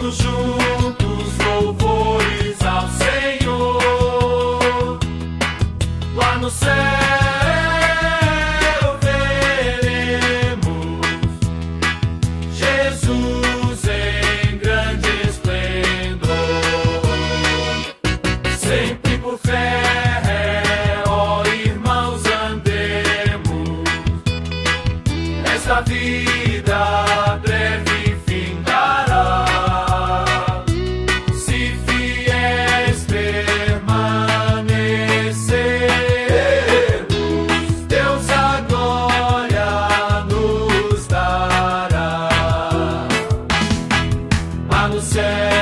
todos juntos, louvores ao Senhor. Lá no céu veremos Jesus em grande esplendor. Sempre por fé, ó irmãos, andemos. Esta vida breve findará. Se fiéis permanecermos, Deus a glória nos dará. Lá no céu